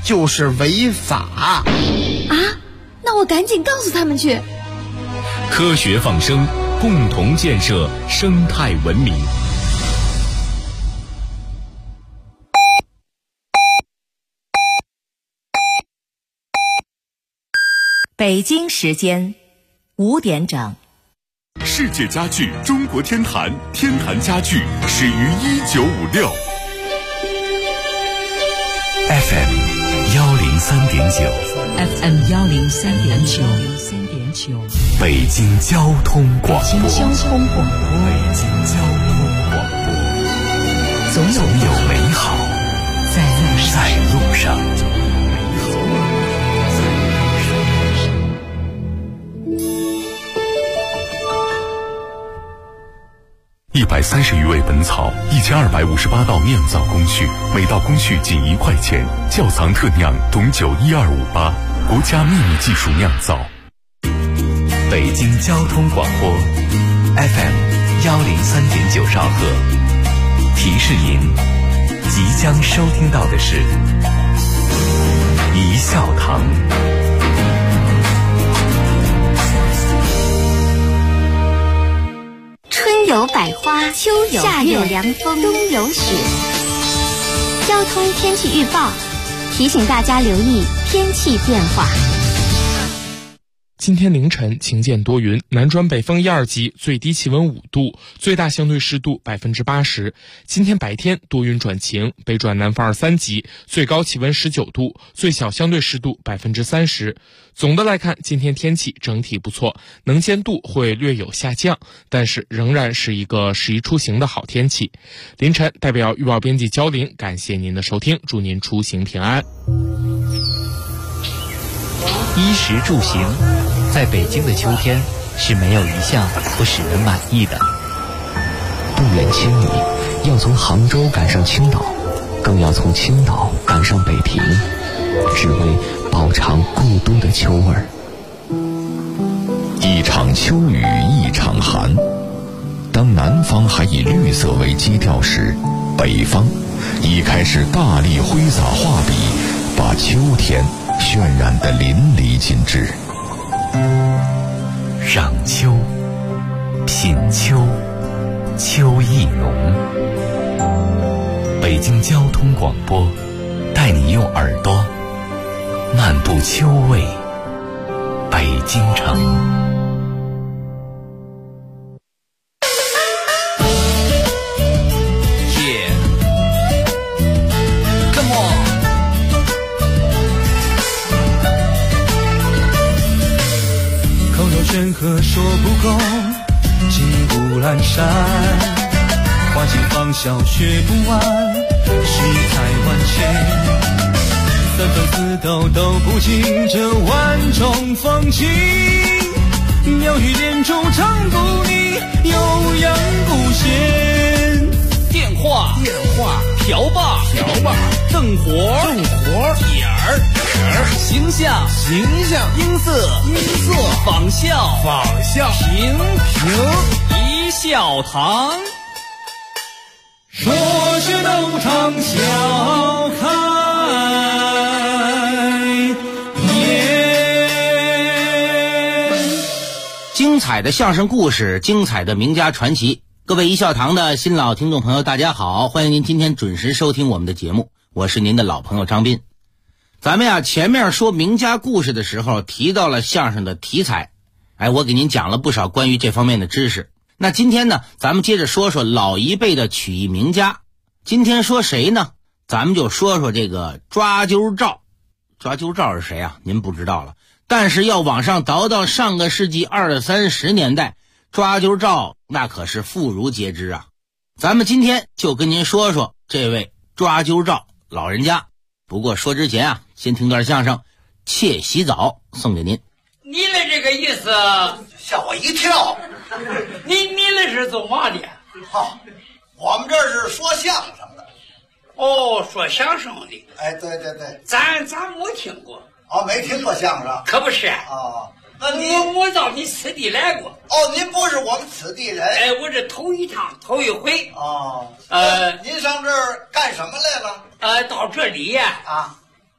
就是违法啊！那我赶紧告诉他们去。 科学放生，共同建设生态文明。 北京时间5点整。 世界家具中国天坛，天坛家具始于1956。 FM 103.9 FM 103.9 北京交通广播。 北京交通广播。 北京交通广播。总有美好在路上。130余味本草，1258道酿造工序，每道工序仅1块钱。窖藏特酿董酒12588，国家秘密技术酿造。北京交通广播 FM 103.9兆赫。提示您，即将收听到的是一笑堂。 春有百花，秋有夏有凉风，冬有雪。交通天气预报提醒大家留意天气变化。 今天凌晨晴间多云，南转北风1、2级，最低气温5度，最大相对湿度80%。今天白天多云转晴，北转南风2、3级，最高气温19度，最小相对湿度30%。总的来看，今天天气整体不错，能见度会略有下降，但是仍然是一个适宜出行的好天气。凌晨代表预报编辑焦林，感谢您的收听，祝您出行平安。 衣食住行，在北京的秋天是没有一项不使人满意的。 不远千里，要从杭州赶上青岛，更要从青岛赶上北平，只为饱尝故都的秋味儿。 一场秋雨一场寒，当南方还以绿色为基调时，北方已开始大力挥洒画笔，把秋天渲染得淋漓尽致。 赏秋，品秋，秋意浓。北京交通广播带你用耳朵漫步秋味北京城。 山河说不够，金不阑珊，花尽芳笑学不完，世态万千，三分四斗都不尽这万种风情，妙语连珠唱不腻，悠扬不闲。电话瓢把瞪活点儿形象音色仿效平一笑堂，说学逗唱笑开颜。 精彩的相声故事，精彩的名家传奇。各位一笑堂的新老听众朋友，大家好，欢迎您今天准时收听我们的节目，我是您的老朋友张斌。咱们前面说名家故事的时候提到了相声的题材，我给您讲了不少关于这方面的知识。那今天呢，咱们接着说说老一辈的曲艺名家。今天说谁呢？咱们就说说这个抓阄照。抓阄照是谁啊？您不知道了。但是要往上倒到上个世纪20、30年代，抓阄照那可是妇孺皆知啊。咱们今天就跟您说说这位抓阄照老人家。不过说之前先听段相声《窃洗澡》送给您。 你的这个意思吓我一跳。 你那是做嘛的？ 好，我们这是说相声的。 哦，说相声的。 对对对， 咱没听过。 没听过相声？ 可不是。 那我到你此地来过。 您不是我们此地人。 我这头一趟，头一回。 您上这儿干什么来了？ 到这里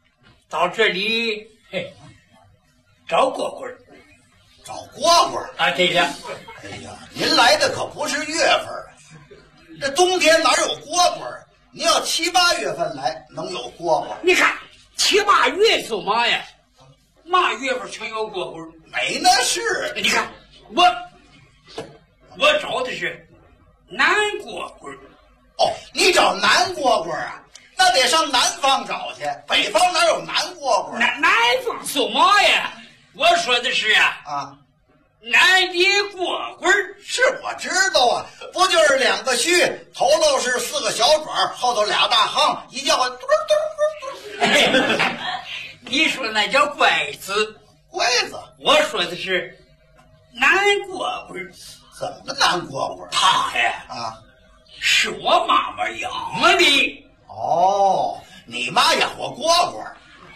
到这里，找蝈蝈。 找蝈蝈啊？对了。 哎呀，您来的可不是月份啊，这冬天哪有蝈蝈啊？您要7、8月份来，能有蝈蝈。 你看7、8月做嘛呀？嘛月份全有蝈蝈？ 没那事。 你看我找的是南蝈蝈。 哦，你找南蝈蝈啊？那得上南方找去，北方哪有南蝈蝈？ 南方做嘛呀？我说的是啊， 南的蝈蝈。 是我知道啊，不就是2个须，头头是4个小爪，后头2大夯，一叫唤嘟嘟嘟。 你说那叫怪子， 怪子。 我说的是南蝈蝈。 怎么个南蝈蝈？ 他呀，是我妈妈养的。 哦，你妈养过蝈蝈。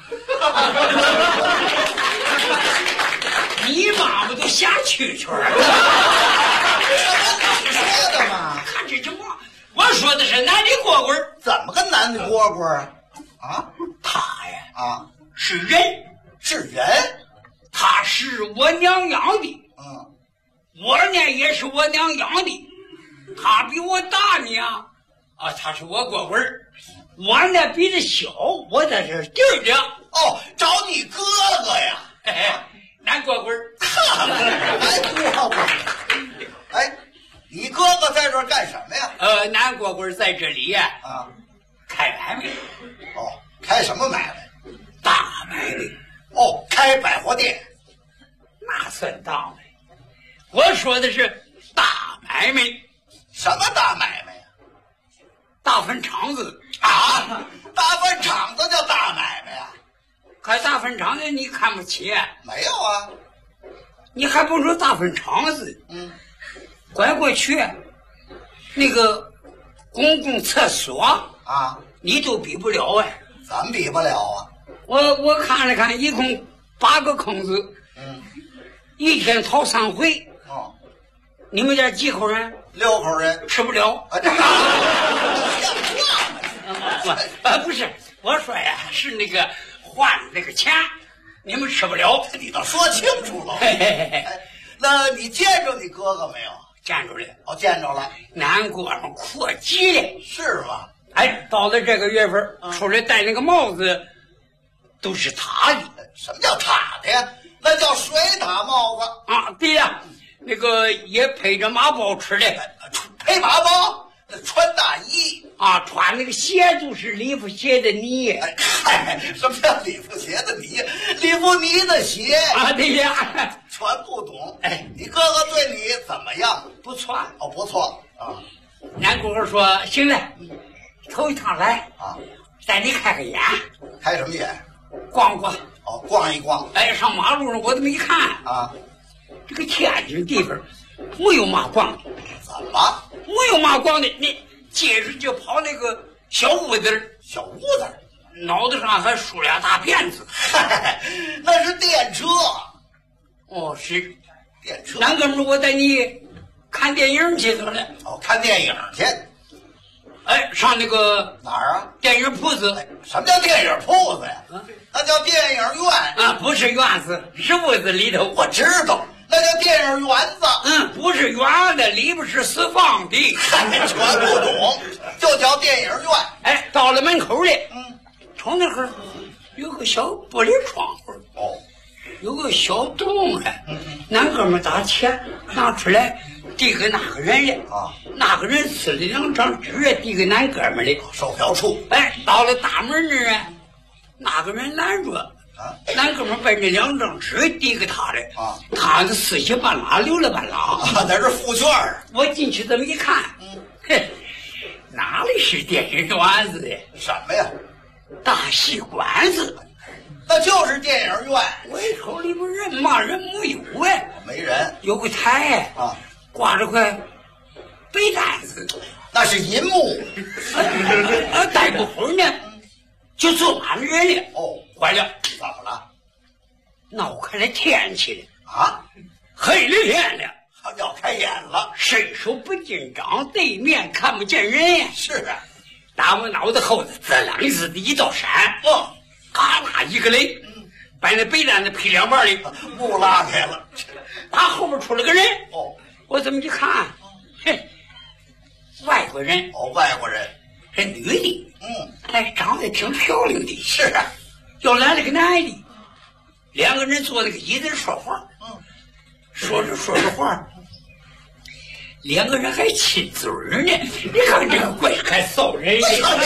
你妈妈都瞎蛐蛐儿。 你说的嘛？ 看这句话，我说的是男的蝈蝈。 怎么个男的蝈蝈啊？啊， 他呀，是人， 是人， 他是我娘养的。我呢也是我娘养的，他比我大呢他是我蝈蝈。我呢比他小，我在这地儿呢。 哦，找你哥哥呀？ 南蝈蝈。 南蝈蝈。哎，你哥哥在这儿干什么呀？ 南蝈蝈在这里呀，开买卖。 哦，开什么买卖？ 大买卖。 哦，开百货店。 那算大买。我说的是大买卖。 什么大买卖呀？ 大粪场子啊！大粪场子叫大买卖呀？ 开大粪场子你看不起？ 没有啊。 你还不说大粪场子？拐过去那个公共厕所啊， 你都比不了怎么比不了啊？ 我看了看，一共8个坑子，一天掏3回。你们家几口人 ？6口人， 吃不了。不是，我说呀，是那个换那个钱，你们吃不了。 你倒说清楚了。那你见着你哥哥没有？ 见着了。 哦，见着了。 南蝈蝈阔极了。 是吗？ 到了这个月份，出来戴那个帽子，都是他的。 什么叫他的呀？那叫水獭帽子啊！对呀，那个也配着马包吃的， 配马包，穿大衣啊，穿那个鞋都是里夫鞋的呢。 什么叫里夫鞋的呢？里夫呢的鞋啊！对呀， 全不懂。你哥哥对你怎么样？ 不错。 哦，不错啊。 南蝈蝈说：“行了，头一趟来啊， 带你开个眼。 开什么眼？ 逛逛。 哦，逛一逛。 上马路上我都没看啊。 这个天津地方没有嘛逛的。 怎么？ 没有嘛逛的？你接着就跑那个小屋子， 小屋子， 脑袋上还梳俩大辫子。 那是电车。 哦，是电车。 南哥们，我带你看电影去得了。 哦，看电影去。 上那个哪儿啊？ 电影铺子。 什么叫电影铺子呀？那叫电影院啊，不是院子，是屋子里头。 我知道，那叫电影园子。 不是圆的，里边是四方的。 全不懂，就叫电影院。 到了门口里，瞅那会儿有个小玻璃窗户。 哦， 有个小洞南哥们打钱拿出来递给那个人了啊， 那个人撕了2张纸递给南哥们的售票处。 到了大门那儿那个人拦住南哥们把那2张纸递给他了啊， 他是撕下半拉留了半拉那是副券。 我进去这么一看，哪里是电影院子呀？ 什么呀？ 大戏馆子。 那就是电影院。 我一瞅里边人嘛人没有没人。 有个台啊， 挂着块白单子， 那是银幕。 待不会儿呢，就坐满了人了。 哦， 坏了， 怎么了？ 那我看来天气了啊， 黑了天了， 要开演了。 伸手不见掌，对面看不见人呀。 是啊， 打我脑袋后头滋楞似的一道闪。嘎啦一个雷，把那被单子劈两半里， 幕拉开了。 打后面出了个人。 哦， 我怎么一看，嘿，外国人。 哦，外国人， 是女的。哎，长得挺漂亮的。 是啊， 又来了个男的，两个人坐那个椅子上说话。说着话，两个人还亲嘴呢。你看这个怪还臊人的。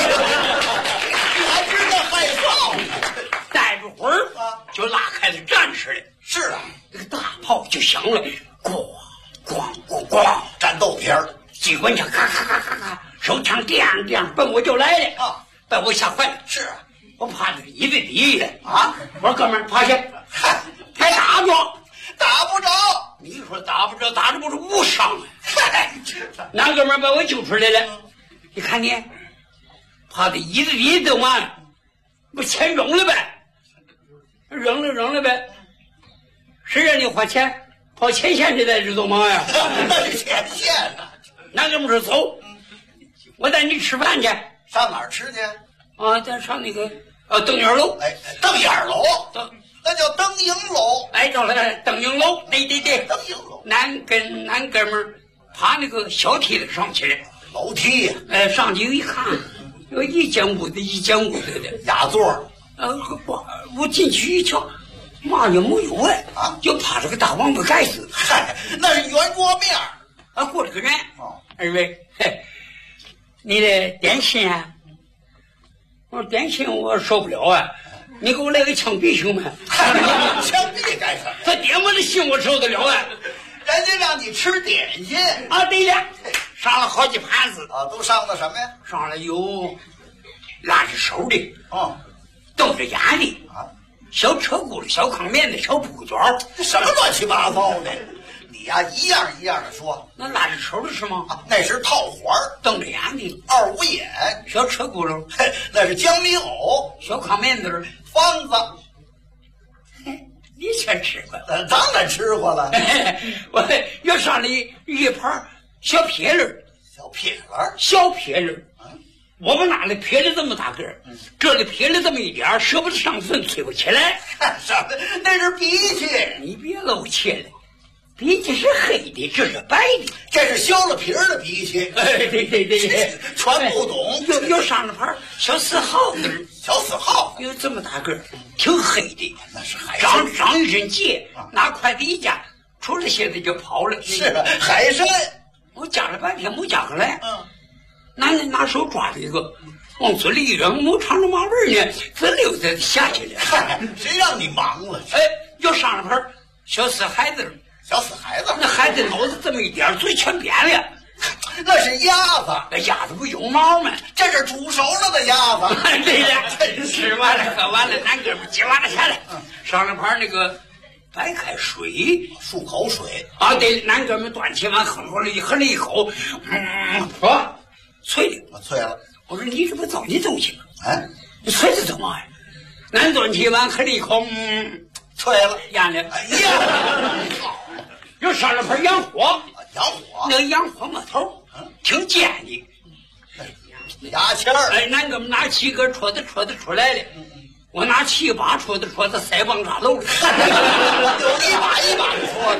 还知道害臊。 待不会儿就拉开了战士了。 是啊， 那个大炮就响了，咣咣咣咣， 战斗片儿， 机关枪咔咔咔咔咔，手枪这样奔我就来了啊， 把我吓坏了。 是啊， 我趴在椅子底下啊， 我说哥们儿趴下，还打不着， 打不着。 你说打不着，打着不是无伤啊。那哥们儿把我救出来了，你看你趴在椅子底下都完，不钱扔了呗？扔了呗。谁让你花钱跑前线去在这做嘛呀？ 那是前线呢。 那哥们说走，我带你吃饭去。 上哪儿吃去？ 啊，咱上那个瞪眼楼。 哎，瞪眼楼，那叫灯影楼。 哎，到了灯影楼，对， 灯影楼。 俺哥们儿爬那个小梯子上去了， 楼梯呀。 上去一看，有一间屋子的雅座。 我进去一瞧，嘛也没有哎，就趴着个大王八盖子。 嗨，那是圆桌面啊，过来个人。二位，你的点心啊？我说点心我受不了啊，你给我来个枪毙行吗？ 枪毙干什么？ 他点我的心我受得了啊！ 人家让你吃点心啊，对了，上了好几盘子啊，都上的什么呀？ 上了有拉着手的，瞪着眼的啊， 小车轱辘、小炕面的、小布卷， 这什么乱七八糟的？你呀，一样一样的说。 那拉着手的是吗？ 那是套环， 瞪着眼的二五眼， 小车轱辘， 那是江米藕， 小炕面的方子。 你全吃过？ 当然吃过了。 我又上了一盘小撇粒，小撇粒。我们那里撇了这么大个儿，这里撇了这么一点儿，舍不得上坟，吹不起来。 上那是鼻涕， 你别露怯了。鼻涕是黑的，这是白的， 这是削了皮儿的鼻涕。 哎，对， 全不懂。 又上了盘小死耗子， 小死耗子有这么大个儿，挺黑的， 那是海参， 长一身结，拿筷子一夹，出了蝎子就跑了。 是海参， 我夹了半天没夹回来。拿手抓着一个，往嘴里一扔，没尝着嘛味儿呢，滋溜的下去了。 谁让你忙了？ 哎，又上了盘小死孩子。 小死孩子， 那孩子脑子这么一点，嘴全扁了。 那是鸭子， 那鸭子不有毛吗？ 这是煮熟了的鸭子。 对了，吃完了喝完了，咱哥们接完了下来，上了盘那个白开水， 漱口水啊。对，咱哥们端起碗喝了一口，说脆的， 我脆了。 我说你这不糟践东西吗？ 哎， 你脆的怎么呀？咱端起碗喝了一口， 脆了， 咽了。 哎呀！ 又上了盘洋火，那个洋火木头，挺尖的， 牙签儿。 哎，咱哥们拿起一根戳子出来了，我拿起一把戳子腮帮扎漏了， 有一把一把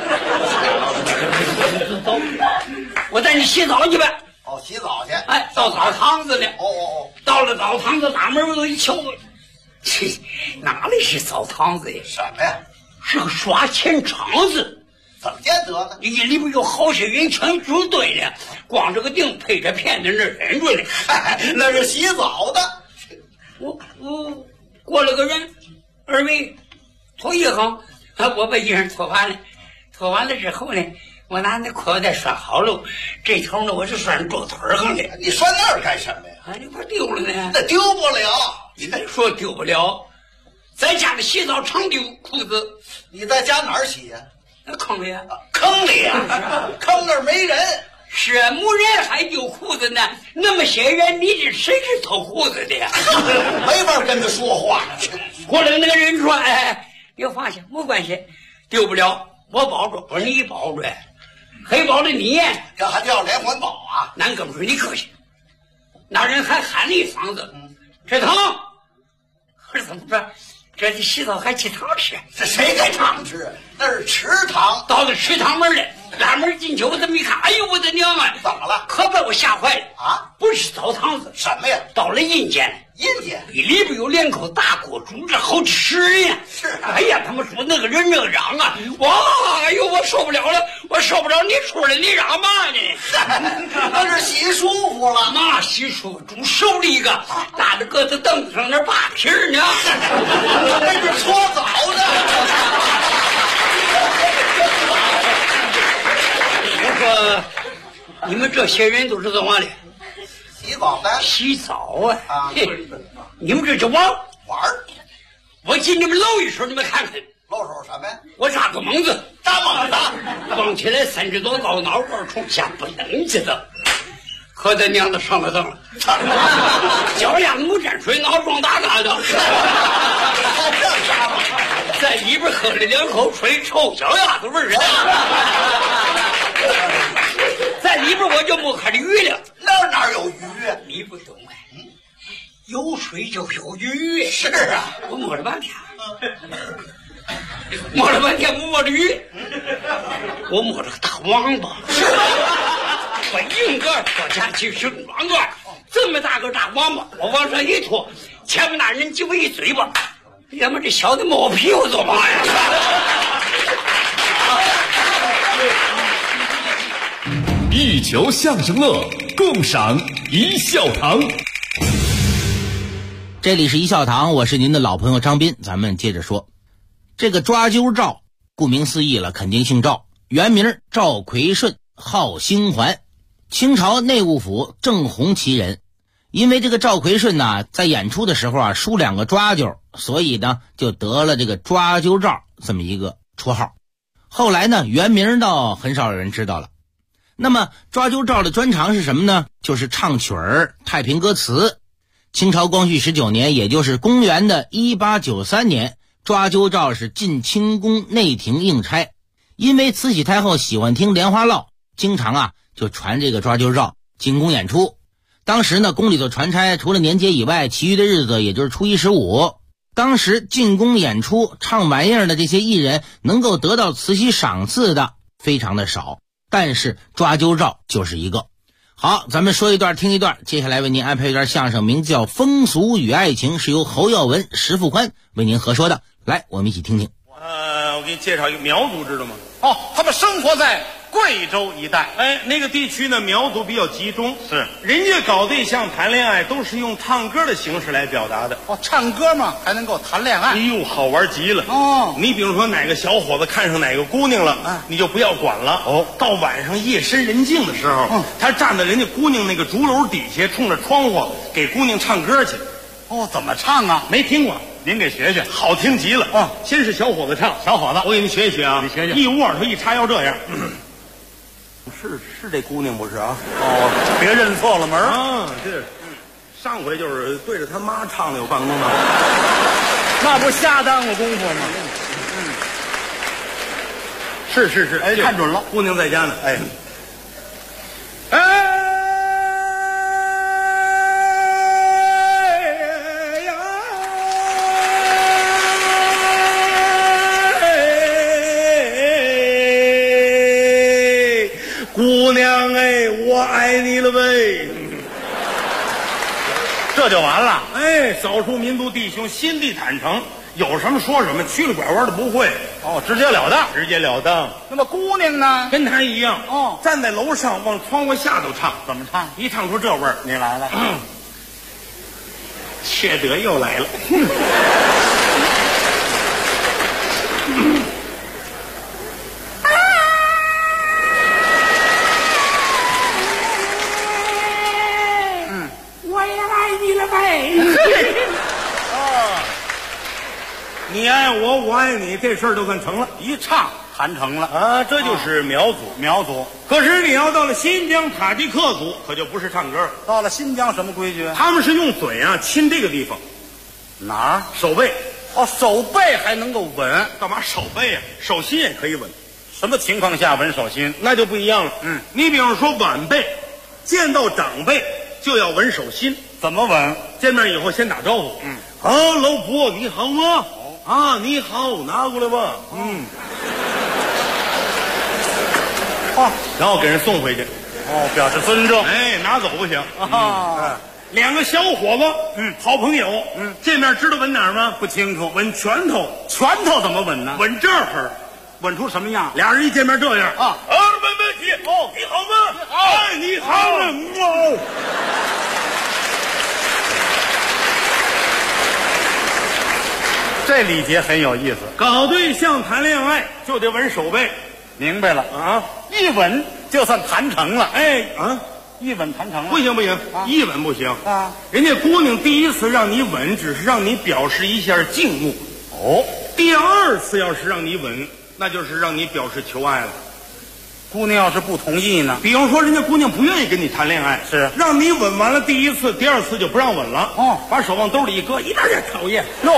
的戳的。我带你洗澡去呗。 哦，洗澡去。 哎，到澡堂子了。 哦， 到了澡堂子，打门我一瞧，哪里是澡堂子呀？ 什么呀？ 是个刷钱场子。 怎么见得呢？ 里边有好些人全组队了，光这个腚配着片在那忍着呢。 那是洗澡的。 我过了个人，二位脱衣裳，我把衣裳脱完了，脱完了之后呢，我拿那裤带拴好了，这头呢我是拴桌腿上的。 你拴那儿干什么呀？ 你怕丢了呢？ 那丢不了。 你别说丢不了，在家里洗澡常丢裤子。 你在家哪儿洗呀？ 那坑里啊， 坑里啊，坑那儿没人。 是啊，没人还丢裤子呢。那么些人，你这谁是偷裤子的呀？ 没法跟他说话。 过来那个人说：“哎，别放下，没关系，丢不了，我保着。”我说：“你保着，黑保着你， 这还叫连环保啊？” 俺哥们说：“你客气。”那人还喊了一嗓子：“这疼！”我说：“怎么着？ 这里洗澡还去汤吃？ 这谁给汤吃？那是池塘。 到了池塘门了，拉门进去，我这么一看，哎呦我的娘啊！ 怎么了？ 可把我吓坏了啊！ 不是澡堂子， 什么呀？ 到了阴间。 阴间里边有2口大锅煮着好几10人呀！ 是啊， 哎呀，他们说那个人那个嚷啊，哇！哎呦，我受不了了，我受不了！你出来，你嚷嘛呢？ 那是洗舒服了。 嘛洗舒服？煮熟了一个，搭着个子凳子上那扒皮儿呢。 那是搓澡的。 我说，你们这些人都是怎么的？ 洗澡的。 洗澡啊！你们这是玩儿。 我进你们搂一手，你们看看。 搂手什么呀？ 我扎个猛子， 扎猛子， 光起来30多高，脑瓜冲下不蹬起的，可他娘的上了当了，脚丫子没沾水，脑撞大疙瘩，在里边喝了2口水，臭脚丫子味儿在里边我就没看着鱼了， 那哪有鱼啊？ 你不懂哎，有水就有鱼。 是啊， 我摸了半天，摸了半天，我摸着鱼，我摸着个大王八，把硬个拖下去是软个，这么大个大王八，我往上一拖，前面那人给我一嘴巴，要么这小的摸我屁股做嘛呀？ 一球相声乐，共赏一笑堂。 这里是一笑堂，我是您的老朋友张斌。咱们接着说，这个抓阄赵，顾名思义了，肯定姓赵，原名赵奎顺，号兴环，清朝内务府正红旗人。因为这个赵奎顺呢，在演出的时候啊，输2个抓阄，所以呢，就得了这个抓阄赵这么一个绰号。后来呢，原名倒很少有人知道了。那么抓阄赵的专长是什么呢？就是唱曲儿、太平歌词。清朝光绪19年，也就是公元的1893年，抓阄赵是进清宫内廷应差。因为慈禧太后喜欢听莲花落，经常就传这个抓阄赵进宫演出。当时呢，宫里头传差除了年节以外，其余的日子也就是初一十五。当时进宫演出唱玩意儿的这些艺人，能够得到慈禧赏赐的非常的少，但是抓阄赵就是一个。好，咱们说一段听一段，接下来为您安排一段相声，名字叫《风俗与爱情》，是由侯耀文、石富宽为您合说的。来，我们一起听听。 我给你介绍一个苗族，知道吗？ 哦，他们生活在贵州一带。 哎，那个地区呢，苗族比较集中， 是人家搞对象谈恋爱都是用唱歌的形式来表达的。 哦，唱歌嘛还能够谈恋爱？ 哎呦，好玩极了。 哦， 你比如说哪个小伙子看上哪个姑娘了，你就不要管了。 哦， 到晚上夜深人静的时候，他站在人家姑娘那个竹楼底下，冲着窗户给姑娘唱歌去。 哦，怎么唱啊？ 没听过。 您给学学， 好听极了。 哦， 先是小伙子唱， 小伙子， 我给你学一学啊。 你学学。 一捂耳朵一插腰这样。是这姑娘不是啊？ 哦，别认错了门啊！这上回就是对着他妈唱的有半公分， 那不瞎耽误功夫吗？ 是， 哎，看准了， 姑娘在家呢。哎。姑娘哎，我爱你了呗， 这就完了。 哎，少数民族弟兄心地坦诚，有什么说什么，曲里拐弯的不会。 哦，直截了当， 直截了当。 那么姑娘呢？ 跟他一样。 哦， 站在楼上往窗户下头唱。 怎么唱？ 一唱出这味儿， 你来了。 缺德又来了。你爱我，我爱你，这事儿就算成了， 一唱谈成了啊！这就是苗族， 苗族。 可是你要到了新疆塔吉克族，可就不是唱歌。 到了新疆什么规矩？ 他们是用嘴亲这个地方， 哪儿？ 手背。 哦，手背还能够吻？ 干嘛手背啊？手心也可以吻。 什么情况下吻手心？ 那就不一样了。你比方说晚辈见到长辈就要吻手心。 怎么吻？ 见面以后先打招呼。好，老婆你好吗？ 啊，你好，拿过来吧。嗯。 啊， 然后给人送回去。 哦，表示尊重。 哎，拿走不行啊。 两个小伙子，好朋友，见面知道吻哪儿吗？ 不清楚。 吻拳头。 拳头怎么吻呢？ 吻这儿。 吻出什么样？ 俩人一见面这样啊！ 没问题。哦，你好吗？你好，哎，你好呢。 这礼节很有意思。 搞对象谈恋爱就得吻手背。 明白了啊！ 一吻就算谈成了。 哎啊！ 一吻谈成了。 不行，一吻不行啊！人家姑娘第一次让你吻，只是让你表示一下敬慕。 哦， 第二次要是让你吻，那就是让你表示求爱了。 姑娘要是不同意呢？ 比方说，人家姑娘不愿意跟你谈恋爱， 是让你吻完了第一次，第二次就不让吻了。 哦， 把手往兜里一搁，一点也讨厌。 哟，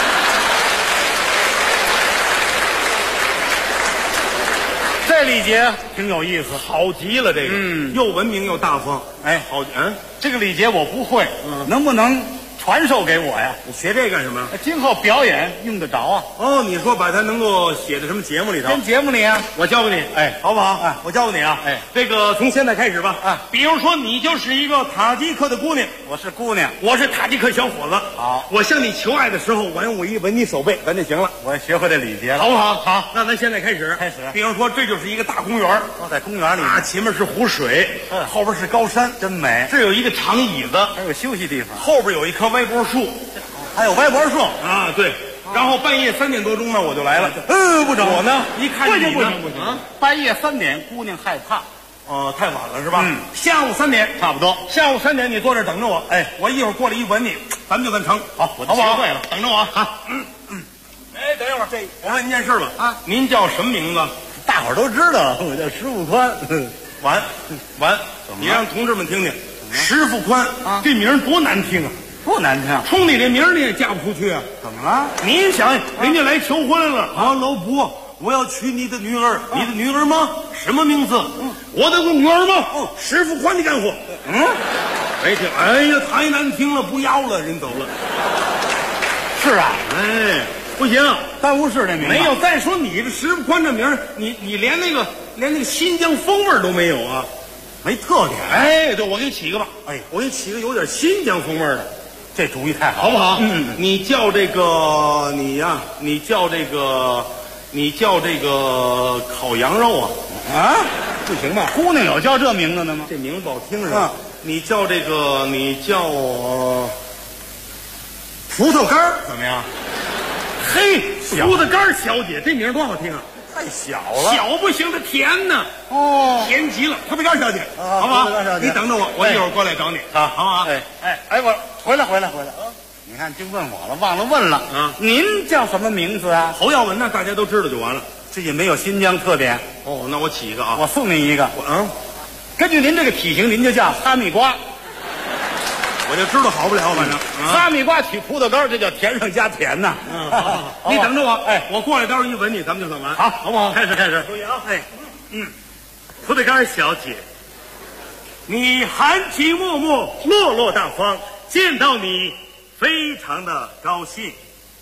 这礼节挺有意思， 好极了。这个，又文明又大方。 哎， 好， 这个礼节我不会，能不能传授给我呀？ 你学这干什么？ 今后表演用得着啊。 哦，你说把它能够写在什么节目里头？ 跟节目里啊， 我教给你， 哎， 好不好？ 哎， 我教给你啊， 哎， 这个从现在开始吧， 啊， 比如说你就是一个塔吉克的姑娘， 我是姑娘， 我是塔吉克小伙子， 好， 我向你求爱的时候，我一吻你手背，咱就行了。 我学会这礼节了， 好不好？ 好， 那咱现在开始。比方说，这就是一个大公园， 在公园里啊，前面是湖水，后边是高山， 真美。 这有一个长椅子， 还有休息地方， 后边有一棵歪脖树。 还有歪脖树啊，对，然后半夜3点多钟呢，我就来了。 不整， 我呢一看不你呢， 行，半夜3点，姑娘害怕。 哦，太晚了是吧？下午3点差不多。 下午3点你坐这等着我，哎，我一会儿过来一吻你，咱们就算成。 好，我好不好？ 学会了， 等着我。好，哎，等一会儿，我问您件事吧。啊，您叫什么名字？ 大伙儿都知道，我叫石富宽。 完，你让同志们听听，石富宽啊，这名多难听啊！ 不难听， 冲你这名儿你也嫁不出去啊！ 怎么了？ 你想，人家来求婚来了啊，老伯，我要娶你的女儿，你的女儿吗？什么名字？我的女儿吗？石富宽的干活。没听，哎呀，太难听了，不要了，人走了。 是啊， 哎，不行， 办公室这名没有。再说你这石富宽这名儿，你连那个新疆风味都没有啊， 没特点。 哎，对，我给你起一个吧。 哎， 我给你起个有点新疆风味的。 这主意太好， 好不好？你叫这个你呀，你叫这个烤羊肉啊？ 啊， 不行吧？ 姑娘有叫这名字的吗？ 这名字不好听是吧？你叫葡萄干儿怎么样？嘿，葡萄干儿小姐，这名多好听啊！ 太小了， 小不行，它甜呢。 哦， 甜极了，葡萄干小姐，好不好？你等着我，我一会儿过来找你，好不好？ 哎，我回来啊！你看，就问我了，忘了问了啊！您叫什么名字啊？ 侯耀文呢？大家都知道就完了。 这也没有新疆特点。 哦，那我起一个啊， 我送您一个。根据您这个体型，您就叫哈密瓜。 我就知道好不了，反正哈密瓜取葡萄干，这叫甜上加甜呐。 好，你等着我，哎，我过来，待会儿一吻你，咱们就算完，好不好？ 开始， 注意啊，哎，葡萄干小姐，你含情脉脉，落落大方，见到你非常的高兴。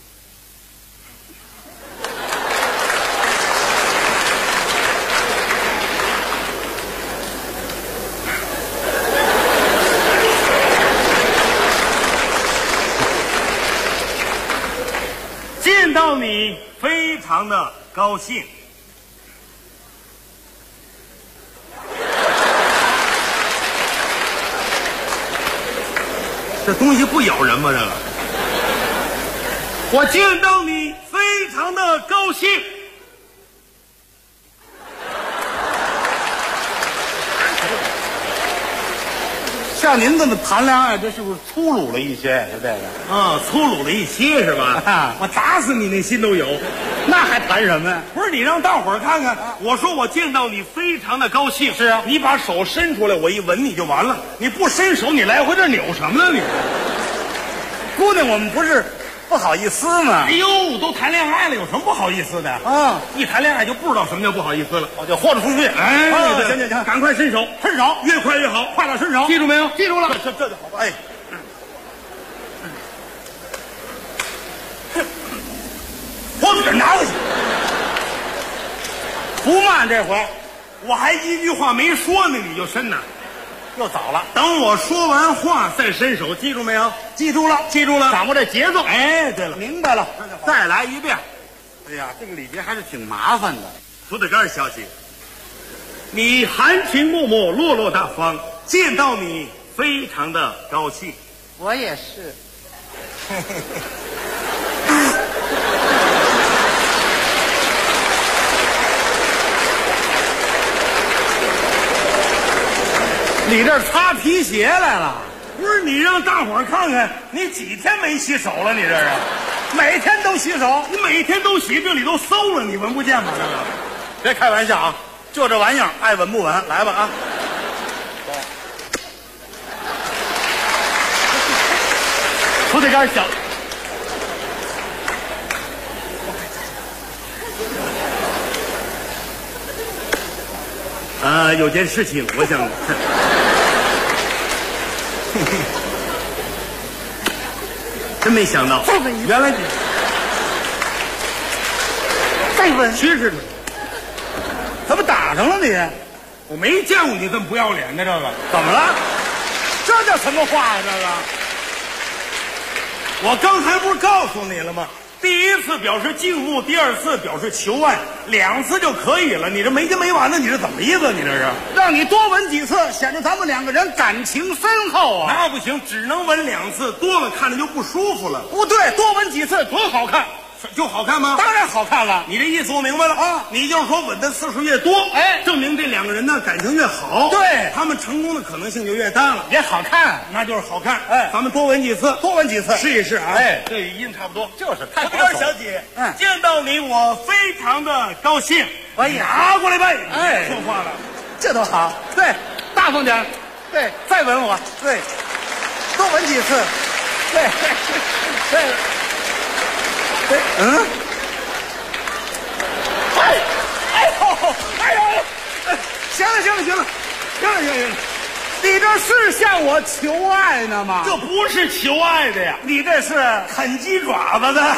见到你非常的高兴。这东西不咬人吗？这个，我见到你非常的高兴。 像您这么谈恋爱，这是不是粗鲁了一些？就这个啊，粗鲁了一些是吧？我打死你那心都有， 那还谈什么呀？ 不是你让大伙儿看看，我说我见到你非常的高兴。 是啊， 你把手伸出来，我一吻你就完了。你不伸手，你来回这扭什么呢？你， 姑娘，我们不是不好意思吗？ 哎呦，都谈恋爱了，有什么不好意思的啊？一谈恋爱就不知道什么叫不好意思了， 我就豁得出去。 哎， 行， 赶快伸手，越快越好， 快点伸手， 记住没有？ 记住了，这就好吧。哎， 看这回我还一句话没说呢，你就伸呢， 又早了。 等我说完话再伸手，记住没有？ 记住了， 记住了， 掌握这节奏。 哎，对了， 明白了，再来一遍。哎呀，这个礼节还是挺麻烦的。 涂德干小姐，你含情脉脉，落落大方，见到你非常的高兴。 我也是。 你这擦皮鞋来了？ 不是，你让大伙儿看看，你几天没洗手了？你这是每天都洗手？ 你每天都洗，这里都馊了，你闻不见吗？这个， 别开玩笑啊！就这玩意儿，爱闻不闻？来吧啊！涂德干小。 有件事情，我想，真没想到， 再闻一次， 原来你再闻， 其实怎么打上了你？ 我没见过你这么不要脸的，这个怎么了？这叫什么话呀？这个， 我刚才不是告诉你了吗？第一次表示敬慕，第二次表示求爱，2次就可以了。你这没完没完的，你这怎么意思？你这是让你多闻几次，显得咱们2个人感情深厚啊！ 那不行，只能闻2次，多了看着就不舒服了。 不对，多闻几次多好看， 就好看吗？ 当然好看了。 你这意思我明白了啊！你就是说吻的次数越多， 哎， 证明这2个人呢感情越好， 对， 他们成功的可能性就越大了， 也好看， 那就是好看。 哎， 咱们多闻几次， 多闻几次， 试一试啊！ 哎， 这语音差不多， 就是太涂德干小姐，见到你我非常的高兴。 哎呀， 拿过来呗！ 哎， 说话了， 这多好。对，大方点。对，再吻我。对，多吻几次。对，对，对，嗯。哎呦！行了，你这是向我求爱呢吗？ 这不是求爱的呀， 你这是啃鸡爪子的。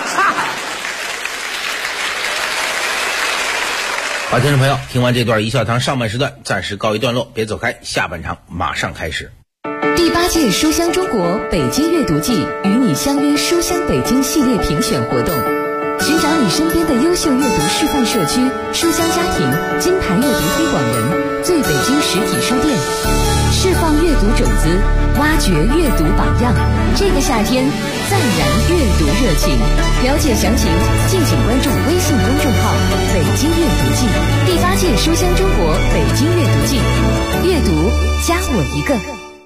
好，听众朋友，听完这段一笑堂上半时段暂时告一段落，别走开，下半场马上开始。 第8届书香中国北京阅读季与你相约书香北京系列评选活动，寻找你身边的优秀阅读示范社区、书香家庭、金牌阅读推广人、最北京实体书店，释放阅读种子，挖掘阅读榜样。这个夏天，暂燃阅读热情。了解详情，敬请关注微信公众号“北京阅读季”。第8届书香中国北京阅读季，阅读加我一个。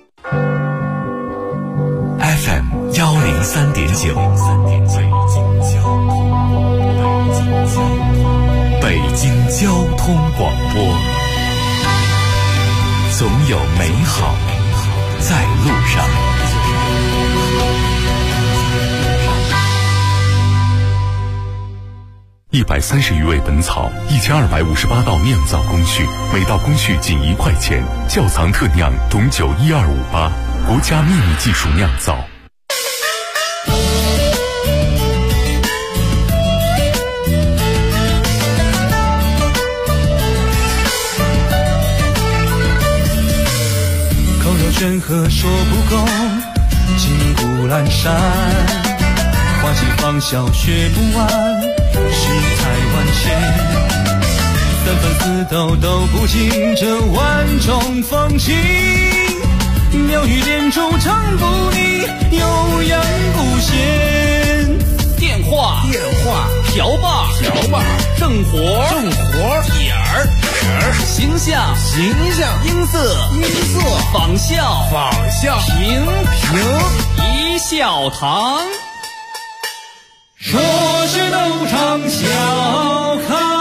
FM 103.9，北京交通广播，总有美好在路上。130余味本草，1258道酿造工序，每道工序仅1块钱。窖藏特酿董酒12588，国家秘密技术酿造。 口若悬河说不够，金谷阑珊，花期芳笑学不完，世态万千。3分4斗都不尽这万种风情，妙语连珠唱不腻，悠扬不闲。 电话瓢把正活点儿形象音色仿效评一笑堂， 说是斗场笑开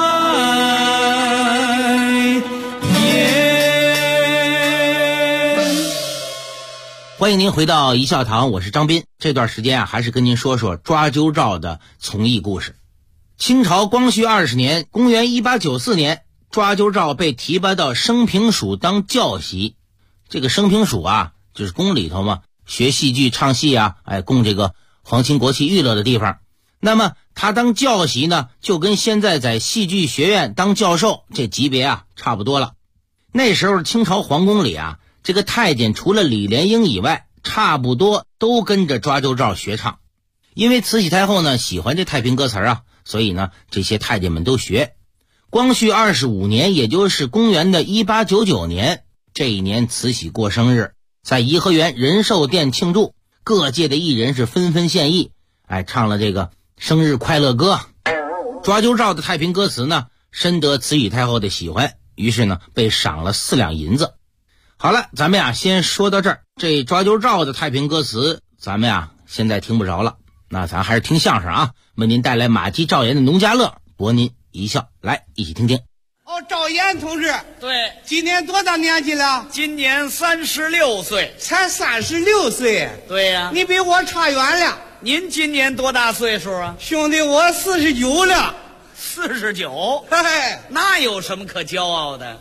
欢迎您回到一笑堂，我是张斌。这段时间还是跟您说说抓阄诏的从艺故事。清朝光绪20年，公元1894年，抓阄诏被提拔到升平署当教习。这个升平署啊，就是宫里头嘛，学戏剧唱戏啊，供这个皇亲国戚娱乐的地方。那么他当教习呢，就跟现在在戏剧学院当教授这级别啊差不多了。那时候清朝皇宫里啊，这个太监除了李莲英以外，差不多都跟着抓阄照学唱。因为慈禧太后呢喜欢这太平歌词啊，所以呢这些太监们都学。光绪25年，也就是公元的1899年，这一年慈禧过生日，在颐和园仁寿殿庆祝，各界的艺人是纷纷献艺，唱了这个生日快乐歌。抓阄照的太平歌词呢，深得慈禧太后的喜欢，于是呢被赏了4两银子。好了，咱们先说到这儿。这抓阄照的太平歌词，咱们现在听不着了，那咱还是听相声啊，为您带来马季赵岩的农家乐，博您一笑。来，一起听听。 赵岩同志， 对， 今年多大年纪了？ 今年36岁。 才36岁？ 对呀， 你比我差远了。 您今年多大岁数啊？ 兄弟，我49了。 49？ 嘿， 那有什么可骄傲的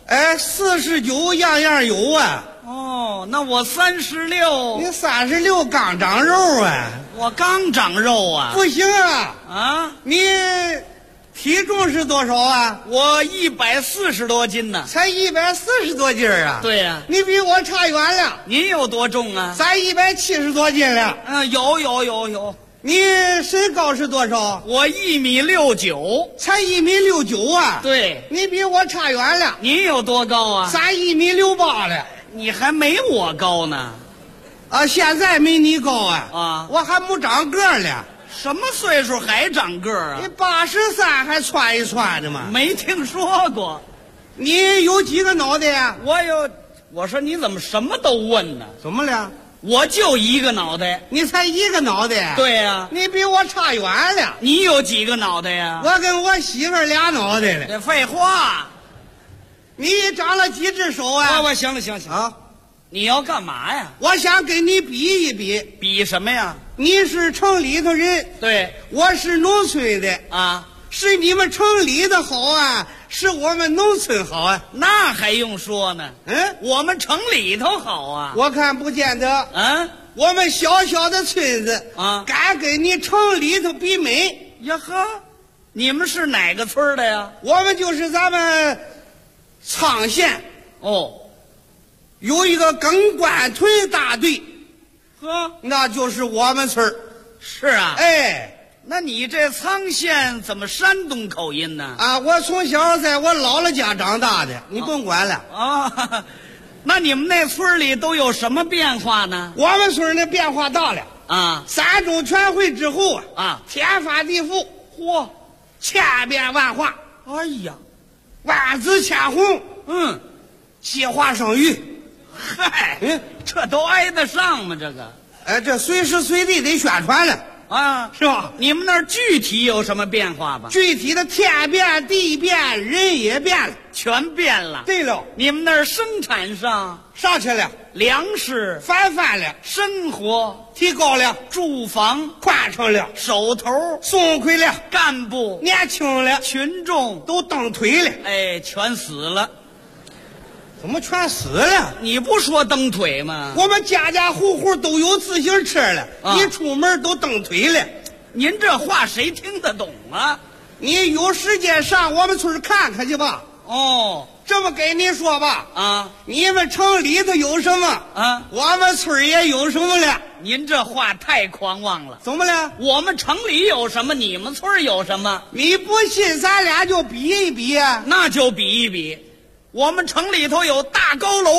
？49样样有啊。 哦，那我36。 你36刚长肉啊？ 我刚长肉啊？ 不行啊！ 啊， 你体重是多少啊？ 我140多斤呢。 才140多斤啊？ 对呀， 你比我差远了。 您有多重啊？ 咱170多斤了。 有。 你身高是多少？ 我1.69米。 才1.69米啊？ 对， 你比我差远了。 您有多高啊？ 咱1.68米了。 你还没我高呢。 现在没你高啊！ 我还没长个儿呢。 什么岁数还长个儿啊？ 你83还穿一穿的吗？ 没听说过。 你有几个脑袋呀？ 我有。我说你怎么什么都问呢？ 怎么了？ 我就一个脑袋。 你才一个脑袋？ 对呀。 你比我差远了。 你有几个脑袋呀？ 我跟我媳妇俩脑袋了。 这废话。 你长了几只手啊？ 行了啊！你要干嘛呀？ 我想跟你比一比。 比什么呀？ 你是城里头人， 对， 我是农村的啊。 是你们城里的好啊，是我们农村好啊？ 那还用说呢？我们城里头好啊。 我看不见得。我们小小的村子啊， 敢跟你城里头比美呀呵？你们是哪个村的呀？ 我们就是咱们沧县有一个耿官屯大队，那就是我们村。 是啊。那你这沧县怎么山东口音呢？ 我从小在我姥姥家长大的，你甭管了。 那你们那村里都有什么变化呢？ 我们村的变化大了啊 ！3中全会之后天翻地覆， 嚯， 千变万化。 哎呀， 万紫千红，计划生育。 嗨，这都挨得上吗？这个， 这随时随地得宣传了啊， 是吧？ 你们那儿具体有什么变化吧？ 具体的天变地变，人也变了， 全变了。 对了， 你们那儿生产上上去了， 粮食翻了， 生活提高了， 住房宽敞了， 手头松快了， 干部年轻了， 群众都蹬腿了。 全死了。 怎么全死了？ 你不说蹬腿吗？ 我们家家户户都有自行车了，一出门都蹬腿了。 您这话谁听得懂啊？ 你有时间上我们村看看去吧。这么跟你说吧，你们城里头有什么我们村也有什么了。 您这话太狂妄了。 怎么了？ 我们城里有什么，你们村有什么？ 你不信，咱俩就比一比啊。 那就比一比。我们城里头有大高楼，